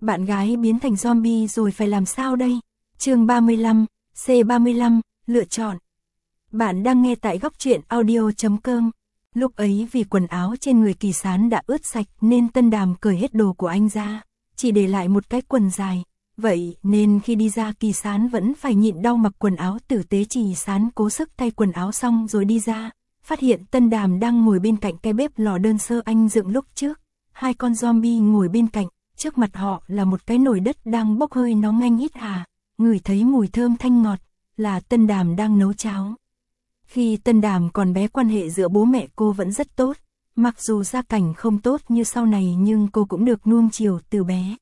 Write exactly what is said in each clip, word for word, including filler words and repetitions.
Bạn gái biến thành zombie rồi phải làm sao đây? Chương ba mươi lăm, C ba mươi lăm, lựa chọn. Bạn đang nghe tại góc truyện audio chấm com. Lúc ấy vì quần áo trên người Kỳ Sán đã ướt sạch nên Tân Đàm cởi hết đồ của anh ra, chỉ để lại một cái quần dài. Vậy nên khi đi ra Kỳ Sán vẫn phải nhịn đau mặc quần áo tử tế. Kỳ Sán cố sức thay quần áo xong rồi đi ra, phát hiện Tân Đàm đang ngồi bên cạnh cái bếp lò đơn sơ anh dựng lúc trước. Hai con zombie ngồi bên cạnh, trước mặt họ là một cái nồi đất đang bốc hơi nóng anh hít hà, ngửi thấy mùi thơm thanh ngọt, là Tân Đàm đang nấu cháo. Khi Tân Đàm còn bé quan hệ giữa bố mẹ cô vẫn rất tốt, mặc dù gia cảnh không tốt như sau này nhưng cô cũng được nuông chiều từ bé.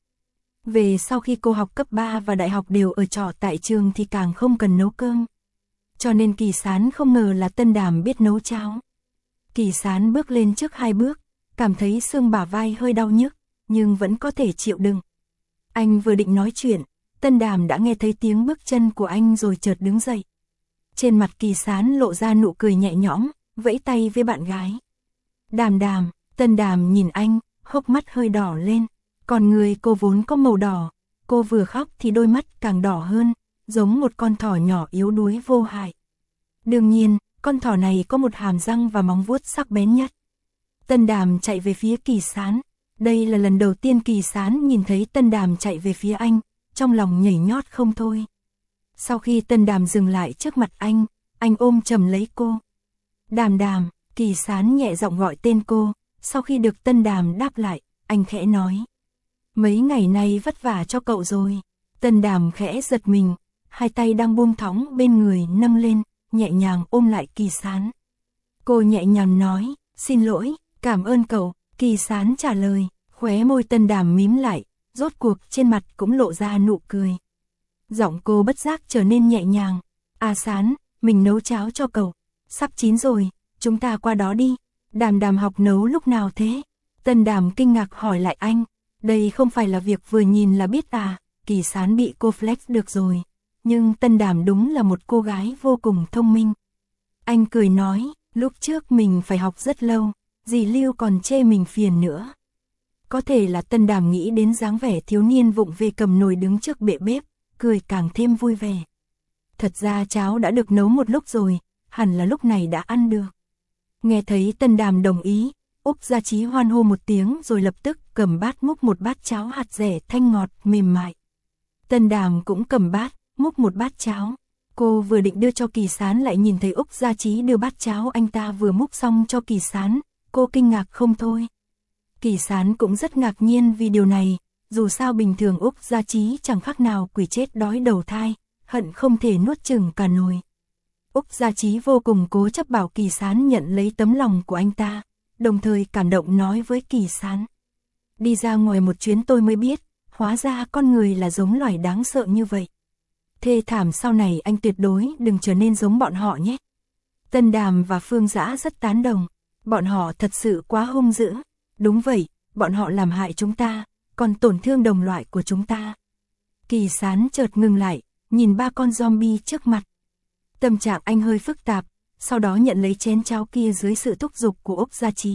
Về sau khi cô học cấp ba và đại học đều ở trọ tại trường thì càng không cần nấu cơm. Cho nên Kỳ Sán không ngờ là Tân Đàm biết nấu cháo. Kỳ Sán bước lên trước hai bước, cảm thấy xương bả vai hơi đau nhức, nhưng vẫn có thể chịu đựng. Anh vừa định nói chuyện, Tân Đàm đã nghe thấy tiếng bước chân của anh rồi chợt đứng dậy. Trên mặt Kỳ Sán lộ ra nụ cười nhẹ nhõm, vẫy tay với bạn gái. Đàm Đàm, Tân Đàm nhìn anh, hốc mắt hơi đỏ lên, còn người cô vốn có màu đỏ, cô vừa khóc thì đôi mắt càng đỏ hơn, giống một con thỏ nhỏ yếu đuối vô hại. Đương nhiên, con thỏ này có một hàm răng và móng vuốt sắc bén nhất. Tân Đàm chạy về phía Kỳ Sán. Đây là lần đầu tiên Kỳ Sán nhìn thấy Tân Đàm chạy về phía anh, trong lòng nhảy nhót không thôi. Sau khi Tân Đàm dừng lại trước mặt anh, anh ôm chầm lấy cô. Đàm Đàm, Kỳ Sán nhẹ giọng gọi tên cô, sau khi được Tân Đàm đáp lại, anh khẽ nói. Mấy ngày nay vất vả cho cậu rồi. Tân Đàm khẽ giật mình, hai tay đang buông thõng bên người nâng lên, nhẹ nhàng ôm lại Kỳ Sán. Cô nhẹ nhàng nói, xin lỗi, cảm ơn cậu. Kỳ Sán trả lời, khóe môi Tân Đàm mím lại, rốt cuộc trên mặt cũng lộ ra nụ cười. Giọng cô bất giác trở nên nhẹ nhàng. À Sán, mình nấu cháo cho cậu. Sắp chín rồi, chúng ta qua đó đi. Đàm Đàm học nấu lúc nào thế? Tân Đàm kinh ngạc hỏi lại anh. Đây không phải là việc vừa nhìn là biết à? Kỳ Sán bị cô flex được rồi. Nhưng Tân Đàm đúng là một cô gái vô cùng thông minh. Anh cười nói, lúc trước mình phải học rất lâu. Dì Lưu còn chê mình phiền nữa. Có thể là Tân Đàm nghĩ đến dáng vẻ thiếu niên vụng về cầm nồi đứng trước bệ bếp, cười càng thêm vui vẻ. Thật ra cháo đã được nấu một lúc rồi, hẳn là lúc này đã ăn được. Nghe thấy Tân Đàm đồng ý, Úc Gia Chí hoan hô một tiếng rồi lập tức cầm bát múc một bát cháo hạt dẻ thanh ngọt mềm mại. Tân Đàm cũng cầm bát, múc một bát cháo. Cô vừa định đưa cho Kỳ Sán lại nhìn thấy Úc Gia Chí đưa bát cháo anh ta vừa múc xong cho Kỳ Sán. Cô kinh ngạc không thôi. Kỳ Sán cũng rất ngạc nhiên vì điều này, dù sao bình thường Úc Gia Chí chẳng khác nào quỷ chết đói đầu thai, hận không thể nuốt chửng cả nồi. Úc Gia Chí vô cùng cố chấp bảo Kỳ Sán nhận lấy tấm lòng của anh ta, đồng thời cảm động nói với Kỳ Sán. Đi ra ngoài một chuyến tôi mới biết, hóa ra con người là giống loài đáng sợ như vậy. Thê thảm sau này anh tuyệt đối đừng trở nên giống bọn họ nhé. Tân Đàm và Phương Dã rất tán đồng. Bọn họ thật sự quá hung dữ. Đúng vậy, bọn họ làm hại chúng ta, còn tổn thương đồng loại của chúng ta. Kỳ Sán chợt ngừng lại, nhìn ba con zombie trước mặt. Tâm trạng anh hơi phức tạp, sau đó nhận lấy chén cháo kia dưới sự thúc giục của Úc Gia Chí.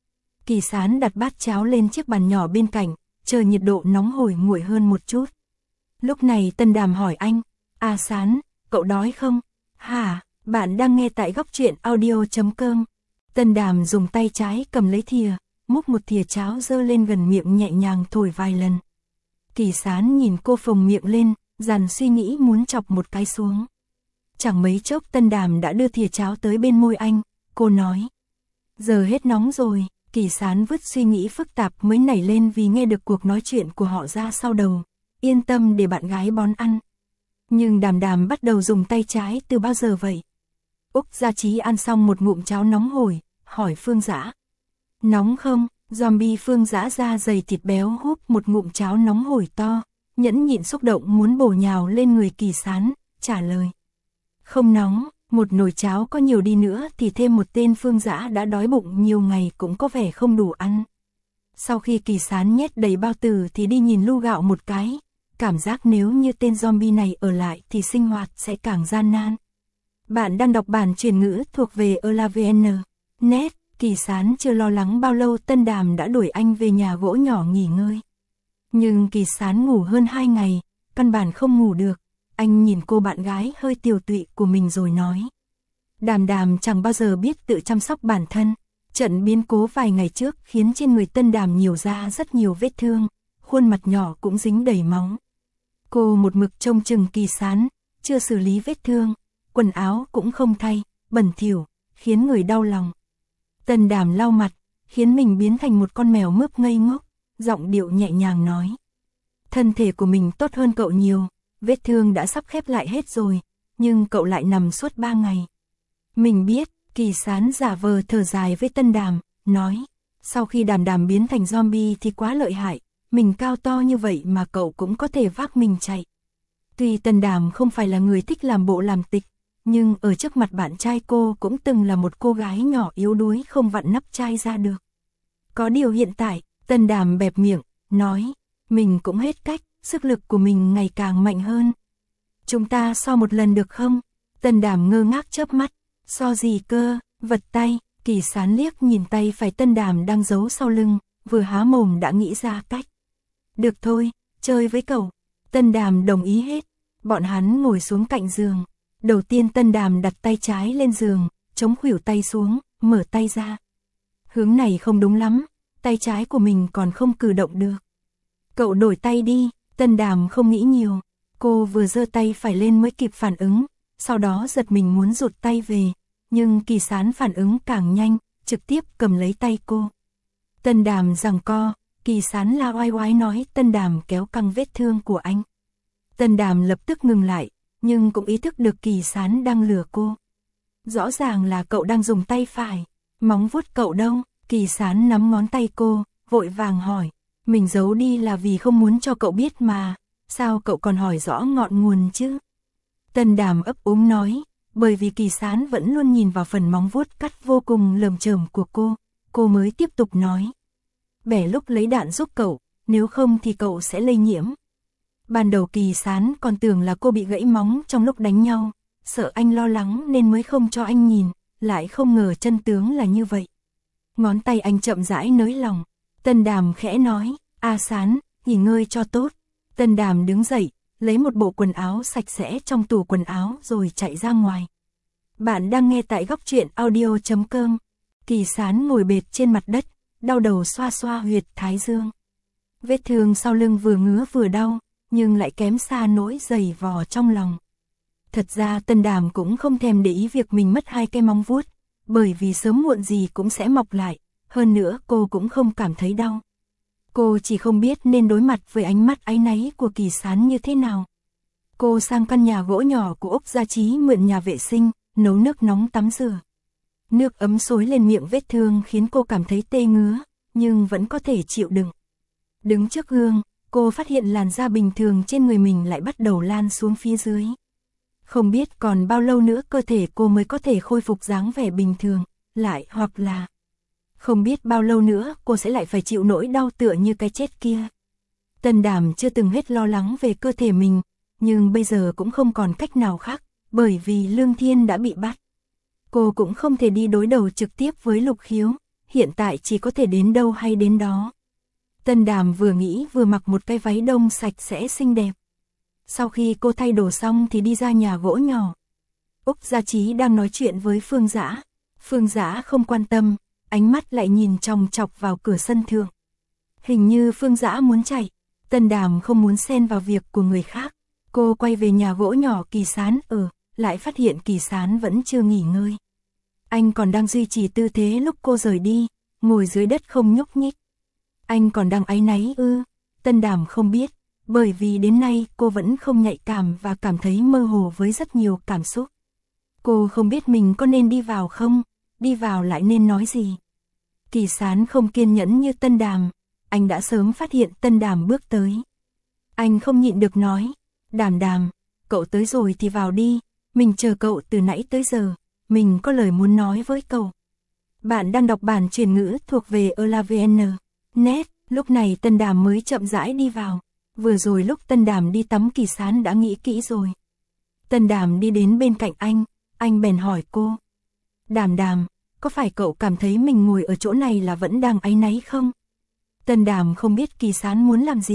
Kỳ Sán đặt bát cháo lên chiếc bàn nhỏ bên cạnh, chờ nhiệt độ nóng hổi nguội hơn một chút. Lúc này Tân Đàm hỏi anh, à Sán, cậu đói không? Hả, bạn đang nghe tại góc truyện audio chấm com. Tân Đàm dùng tay trái cầm lấy thìa, múc một thìa cháo dơ lên gần miệng nhẹ nhàng thổi vài lần. Kỳ Sán nhìn cô phồng miệng lên, dằn suy nghĩ muốn chọc một cái xuống. Chẳng mấy chốc Tân Đàm đã đưa thìa cháo tới bên môi anh, cô nói. Giờ hết nóng rồi. Kỳ Sán vứt suy nghĩ phức tạp mới nảy lên vì nghe được cuộc nói chuyện của họ ra sau đầu. Yên tâm để bạn gái bón ăn. Nhưng Đàm Đàm bắt đầu dùng tay trái từ bao giờ vậy? Úc Gia Chí ăn xong một ngụm cháo nóng hổi, hỏi Phương Dã. Nóng không? Zombie Phương Dã da dày thịt béo húp một ngụm cháo nóng hổi to, nhẫn nhịn xúc động muốn bổ nhào lên người Kỳ Sán, trả lời. Không nóng, một nồi cháo có nhiều đi nữa thì thêm một tên Phương Dã đã đói bụng nhiều ngày cũng có vẻ không đủ ăn. Sau khi Kỳ Sán nhét đầy bao tử thì đi nhìn lu gạo một cái, cảm giác nếu như tên zombie này ở lại thì sinh hoạt sẽ càng gian nan. Bạn đang đọc bản truyền ngữ thuộc về elavn. Net, Kỳ Sán chưa lo lắng bao lâu Tân Đàm đã đuổi anh về nhà gỗ nhỏ nghỉ ngơi. Nhưng Kỳ Sán ngủ hơn hai ngày, căn bản không ngủ được. Anh nhìn cô bạn gái hơi tiều tụy của mình rồi nói. Đàm Đàm chẳng bao giờ biết tự chăm sóc bản thân. Trận biến cố vài ngày trước khiến trên người Tân Đàm nhiều ra rất nhiều vết thương, khuôn mặt nhỏ cũng dính đầy máu. Cô một mực trông chừng Kỳ Sán, chưa xử lý vết thương, quần áo cũng không thay, bẩn thỉu, khiến người đau lòng. Tân Đàm lau mặt, khiến mình biến thành một con mèo mướp ngây ngốc, giọng điệu nhẹ nhàng nói. Thân thể của mình tốt hơn cậu nhiều, vết thương đã sắp khép lại hết rồi, nhưng cậu lại nằm suốt ba ngày. Mình biết. Kỳ Sán giả vờ thở dài với Tân Đàm, nói, sau khi Đàm Đàm biến thành zombie thì quá lợi hại, mình cao to như vậy mà cậu cũng có thể vác mình chạy. Tuy Tân Đàm không phải là người thích làm bộ làm tịch, nhưng ở trước mặt bạn trai cô cũng từng là một cô gái nhỏ yếu đuối không vặn nắp chai ra được. Có điều hiện tại, Tân Đàm bẹp miệng, nói, mình cũng hết cách, sức lực của mình ngày càng mạnh hơn. Chúng ta so một lần được không? Tân Đàm ngơ ngác chớp mắt. So gì cơ, vật tay. Kỳ Sán liếc nhìn tay phải Tân Đàm đang giấu sau lưng, vừa há mồm đã nghĩ ra cách. Được thôi, chơi với cậu. Tân Đàm đồng ý hết. Bọn hắn ngồi xuống cạnh giường. Đầu tiên Tân Đàm đặt tay trái lên giường, chống khuỷu tay xuống, mở tay ra. Hướng này không đúng lắm, tay trái của mình còn không cử động được. Cậu đổi tay đi. Tân Đàm không nghĩ nhiều. Cô vừa giơ tay phải lên mới kịp phản ứng. Sau đó giật mình muốn rụt tay về, nhưng Kỳ Sán phản ứng càng nhanh, trực tiếp cầm lấy tay cô. Tân Đàm giằng co, Kỳ Sán la oai oái nói Tân Đàm kéo căng vết thương của anh. Tân Đàm lập tức ngừng lại, nhưng cũng ý thức được Kỳ Sán đang lừa cô. Rõ ràng là cậu đang dùng tay phải, móng vuốt cậu đâu? Kỳ Sán nắm ngón tay cô, vội vàng hỏi, mình giấu đi là vì không muốn cho cậu biết mà, sao cậu còn hỏi rõ ngọn nguồn chứ? Tân Đàm ấp úng nói, bởi vì Kỳ Sán vẫn luôn nhìn vào phần móng vuốt cắt vô cùng lởm chởm của cô, cô mới tiếp tục nói. Bẻ lúc lấy đạn giúp cậu, nếu không thì cậu sẽ lây nhiễm. Ban đầu Kỳ Sán còn tưởng là cô bị gãy móng trong lúc đánh nhau, sợ anh lo lắng nên mới không cho anh nhìn, lại không ngờ chân tướng là như vậy. Ngón tay anh chậm rãi nới lòng, Tân Đàm khẽ nói, A Sán, nghỉ ngơi cho tốt. Tân Đàm đứng dậy, lấy một bộ quần áo sạch sẽ trong tủ quần áo rồi chạy ra ngoài. Bạn đang nghe tại góc truyện audio chấm com. Kỳ Sán ngồi bệt trên mặt đất, đau đầu xoa xoa huyệt thái dương. Vết thương sau lưng vừa ngứa vừa đau, nhưng lại kém xa nỗi dày vò trong lòng. Thật ra Tân Đàm cũng không thèm để ý việc mình mất hai cái móng vuốt, bởi vì sớm muộn gì cũng sẽ mọc lại, hơn nữa cô cũng không cảm thấy đau. Cô chỉ không biết nên đối mặt với ánh mắt áy náy của Kỳ Sán như thế nào. Cô sang căn nhà gỗ nhỏ của Úc Gia Chí mượn nhà vệ sinh, nấu nước nóng tắm rửa. Nước ấm xối lên miệng vết thương khiến cô cảm thấy tê ngứa, nhưng vẫn có thể chịu đựng. Đứng trước gương, cô phát hiện làn da bình thường trên người mình lại bắt đầu lan xuống phía dưới. Không biết còn bao lâu nữa cơ thể cô mới có thể khôi phục dáng vẻ bình thường, lại hoặc là... Không biết bao lâu nữa cô sẽ lại phải chịu nỗi đau tựa như cái chết kia. Tân Đàm chưa từng hết lo lắng về cơ thể mình, nhưng bây giờ cũng không còn cách nào khác, bởi vì Lương Thiên đã bị bắt. Cô cũng không thể đi đối đầu trực tiếp với Lục Khiếu, hiện tại chỉ có thể đến đâu hay đến đó. Tân Đàm vừa nghĩ vừa mặc một cái váy đông sạch sẽ xinh đẹp. Sau khi cô thay đồ xong thì đi ra nhà gỗ nhỏ. Úc Gia Chí đang nói chuyện với Phương Dã. Phương Dã không quan tâm, ánh mắt lại nhìn chòng chọc vào cửa sân thượng. Hình như Phương Dã muốn chạy, Tân Đàm không muốn xen vào việc của người khác. Cô quay về nhà gỗ nhỏ Kỳ Sán ở, lại phát hiện Kỳ Sán vẫn chưa nghỉ ngơi. Anh còn đang duy trì tư thế lúc cô rời đi, ngồi dưới đất không nhúc nhích. Anh còn đang áy náy ư? Tân Đàm không biết, bởi vì đến nay cô vẫn không nhạy cảm và cảm thấy mơ hồ với rất nhiều cảm xúc. Cô không biết mình có nên đi vào không, đi vào lại nên nói gì. Kỳ Sán không kiên nhẫn như Tân Đàm, anh đã sớm phát hiện Tân Đàm bước tới. Anh không nhịn được nói, Đàm Đàm, cậu tới rồi thì vào đi, mình chờ cậu từ nãy tới giờ, mình có lời muốn nói với cậu. Bạn đang đọc bản truyền ngữ thuộc về elavn chấm net, lúc này Tân Đàm mới chậm rãi đi vào, vừa rồi lúc Tân Đàm đi tắm Kỳ Sán đã nghĩ kỹ rồi. Tân Đàm đi đến bên cạnh anh, anh bèn hỏi cô. Đàm Đàm, có phải cậu cảm thấy mình ngồi ở chỗ này là vẫn đang áy náy không? Tân Đàm không biết Kỳ Sán muốn làm gì,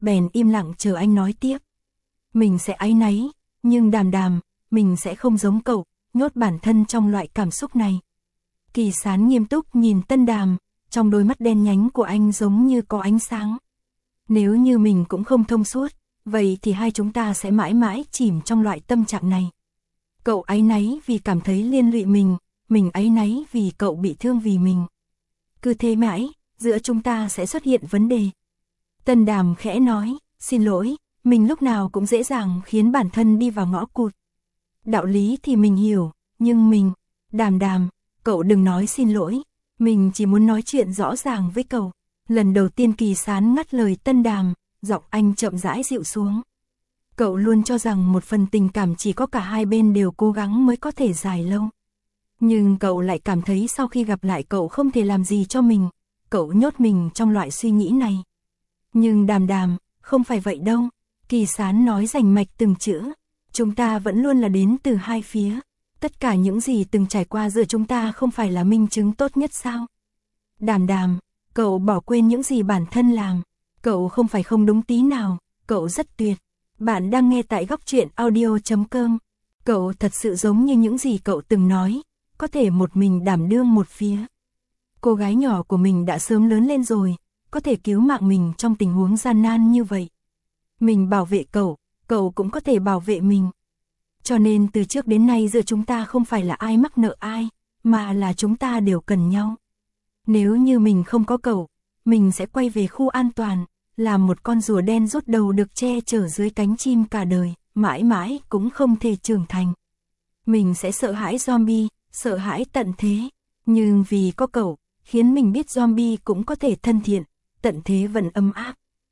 bèn im lặng chờ anh nói tiếp. Mình sẽ áy náy, nhưng Đàm Đàm, mình sẽ không giống cậu, nhốt bản thân trong loại cảm xúc này. Kỳ Sán nghiêm túc nhìn Tân Đàm, trong đôi mắt đen nhánh của anh giống như có ánh sáng. Nếu như mình cũng không thông suốt, vậy thì hai chúng ta sẽ mãi mãi chìm trong loại tâm trạng này. Cậu áy náy vì cảm thấy liên lụy mình, mình áy náy vì cậu bị thương vì mình. Cứ thế mãi, giữa chúng ta sẽ xuất hiện vấn đề. Tân Đàm khẽ nói, xin lỗi, mình lúc nào cũng dễ dàng khiến bản thân đi vào ngõ cụt. Đạo lý thì mình hiểu, nhưng mình, Đàm Đàm, cậu đừng nói xin lỗi, mình chỉ muốn nói chuyện rõ ràng với cậu. Lần đầu tiên Kỳ Sán ngắt lời Tân Đàm, giọng anh chậm rãi dịu xuống. Cậu luôn cho rằng một phần tình cảm chỉ có cả hai bên đều cố gắng mới có thể dài lâu. Nhưng cậu lại cảm thấy sau khi gặp lại cậu không thể làm gì cho mình, cậu nhốt mình trong loại suy nghĩ này. Nhưng Đàm Đàm, không phải vậy đâu, Kỳ Sán nói rành mạch từng chữ, chúng ta vẫn luôn là đến từ hai phía, tất cả những gì từng trải qua giữa chúng ta không phải là minh chứng tốt nhất sao? Đàm Đàm, cậu bỏ quên những gì bản thân làm, cậu không phải không đúng tí nào, cậu rất tuyệt. Bạn đang nghe tại góc truyện audio chấm com. Cậu thật sự giống như những gì cậu từng nói, có thể một mình đảm đương một phía. Cô gái nhỏ của mình đã sớm lớn lên rồi, có thể cứu mạng mình trong tình huống gian nan như vậy. Mình bảo vệ cậu, cậu cũng có thể bảo vệ mình. Cho nên từ trước đến nay giữa chúng ta không phải là ai mắc nợ ai, mà là chúng ta đều cần nhau. Nếu như mình không có cậu, mình sẽ quay về khu an toàn, làm một con rùa đen rút đầu được che chở dưới cánh chim cả đời, mãi mãi cũng không thể trưởng thành. Mình sẽ sợ hãi zombie, sợ hãi tận thế, nhưng vì có cậu, khiến mình biết zombie cũng có thể thân thiện, tận thế vẫn ấm áp.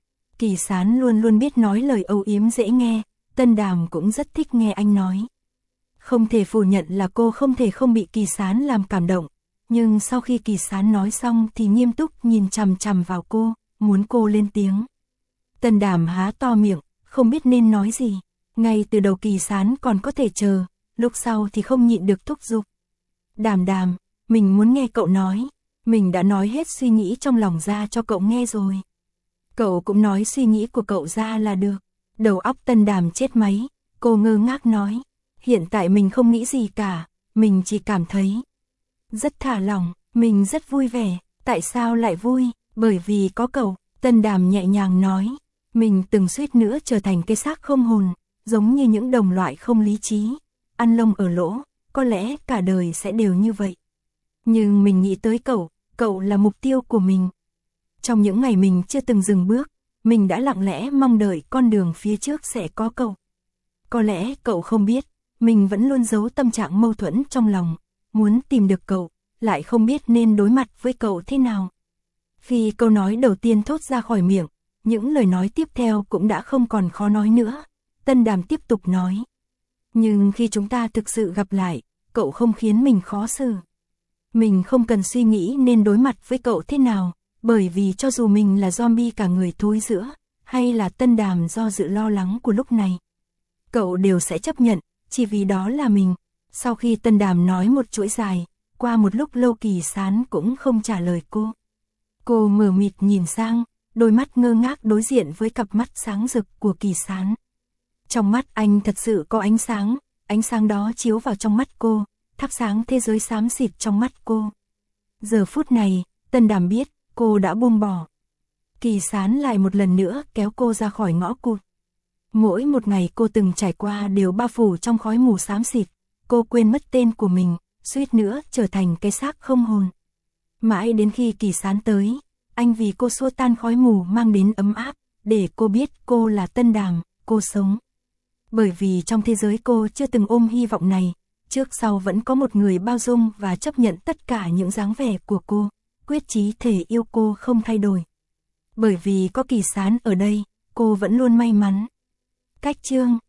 Kỳ Sán luôn luôn biết nói lời âu yếm dễ nghe, Tân Đàm cũng rất thích nghe anh nói. Không thể phủ nhận là cô không thể không bị Kỳ Sán làm cảm động, nhưng sau khi Kỳ Sán nói xong thì nghiêm túc nhìn chằm chằm vào cô, muốn cô lên tiếng. Tân Đàm há to miệng, không biết nên nói gì, ngay từ đầu Kỳ Sán còn có thể chờ, lúc sau thì không nhịn được thúc giục. Đàm Đàm, mình muốn nghe cậu nói, mình đã nói hết suy nghĩ trong lòng ra cho cậu nghe rồi. Cậu cũng nói suy nghĩ của cậu ra là được. Đầu óc Tân Đàm chết máy, cô ngơ ngác nói, hiện tại mình không nghĩ gì cả, mình chỉ cảm thấy rất thả lỏng, mình rất vui vẻ. Tại sao lại vui? Bởi vì có cậu. Tân Đàm nhẹ nhàng nói, mình từng suýt nữa trở thành cái xác không hồn, giống như những đồng loại không lý trí, ăn lông ở lỗ, có lẽ cả đời sẽ đều như vậy. Nhưng mình nghĩ tới cậu, cậu là mục tiêu của mình. Trong những ngày mình chưa từng dừng bước, mình đã lặng lẽ mong đợi con đường phía trước sẽ có cậu. Có lẽ cậu không biết, mình vẫn luôn giấu tâm trạng mâu thuẫn trong lòng, muốn tìm được cậu, lại không biết nên đối mặt với cậu thế nào. Khi câu nói đầu tiên thốt ra khỏi miệng, những lời nói tiếp theo cũng đã không còn khó nói nữa. Tân Đàm tiếp tục nói. Nhưng khi chúng ta thực sự gặp lại, cậu không khiến mình khó xử. Mình không cần suy nghĩ nên đối mặt với cậu thế nào, bởi vì cho dù mình là zombie cả người thối rữa, hay là Tân Đàm do dự lo lắng của lúc này, cậu đều sẽ chấp nhận, chỉ vì đó là mình. Sau khi Tân Đàm nói một chuỗi dài, qua một lúc lâu Kỳ Sán cũng không trả lời cô. Cô mờ mịt nhìn sang, đôi mắt ngơ ngác đối diện với cặp mắt sáng rực của Kỳ Sán. Trong mắt anh thật sự có ánh sáng, ánh sáng đó chiếu vào trong mắt cô, thắp sáng thế giới xám xịt trong mắt cô. Giờ phút này, Tân Đàm biết, cô đã buông bỏ. Kỳ Sán lại một lần nữa kéo cô ra khỏi ngõ cụt. Mỗi một ngày cô từng trải qua đều bao phủ trong khói mù xám xịt, cô quên mất tên của mình, suýt nữa trở thành cái xác không hồn. Mãi đến khi Kỳ Sán tới, anh vì cô xua tan khói mù mang đến ấm áp, để cô biết cô là Tân Đàm, cô sống. Bởi vì trong thế giới cô chưa từng ôm hy vọng này, trước sau vẫn có một người bao dung và chấp nhận tất cả những dáng vẻ của cô, quyết chí thể yêu cô không thay đổi. Bởi vì có Kỳ Sán ở đây, cô vẫn luôn may mắn. Cách chương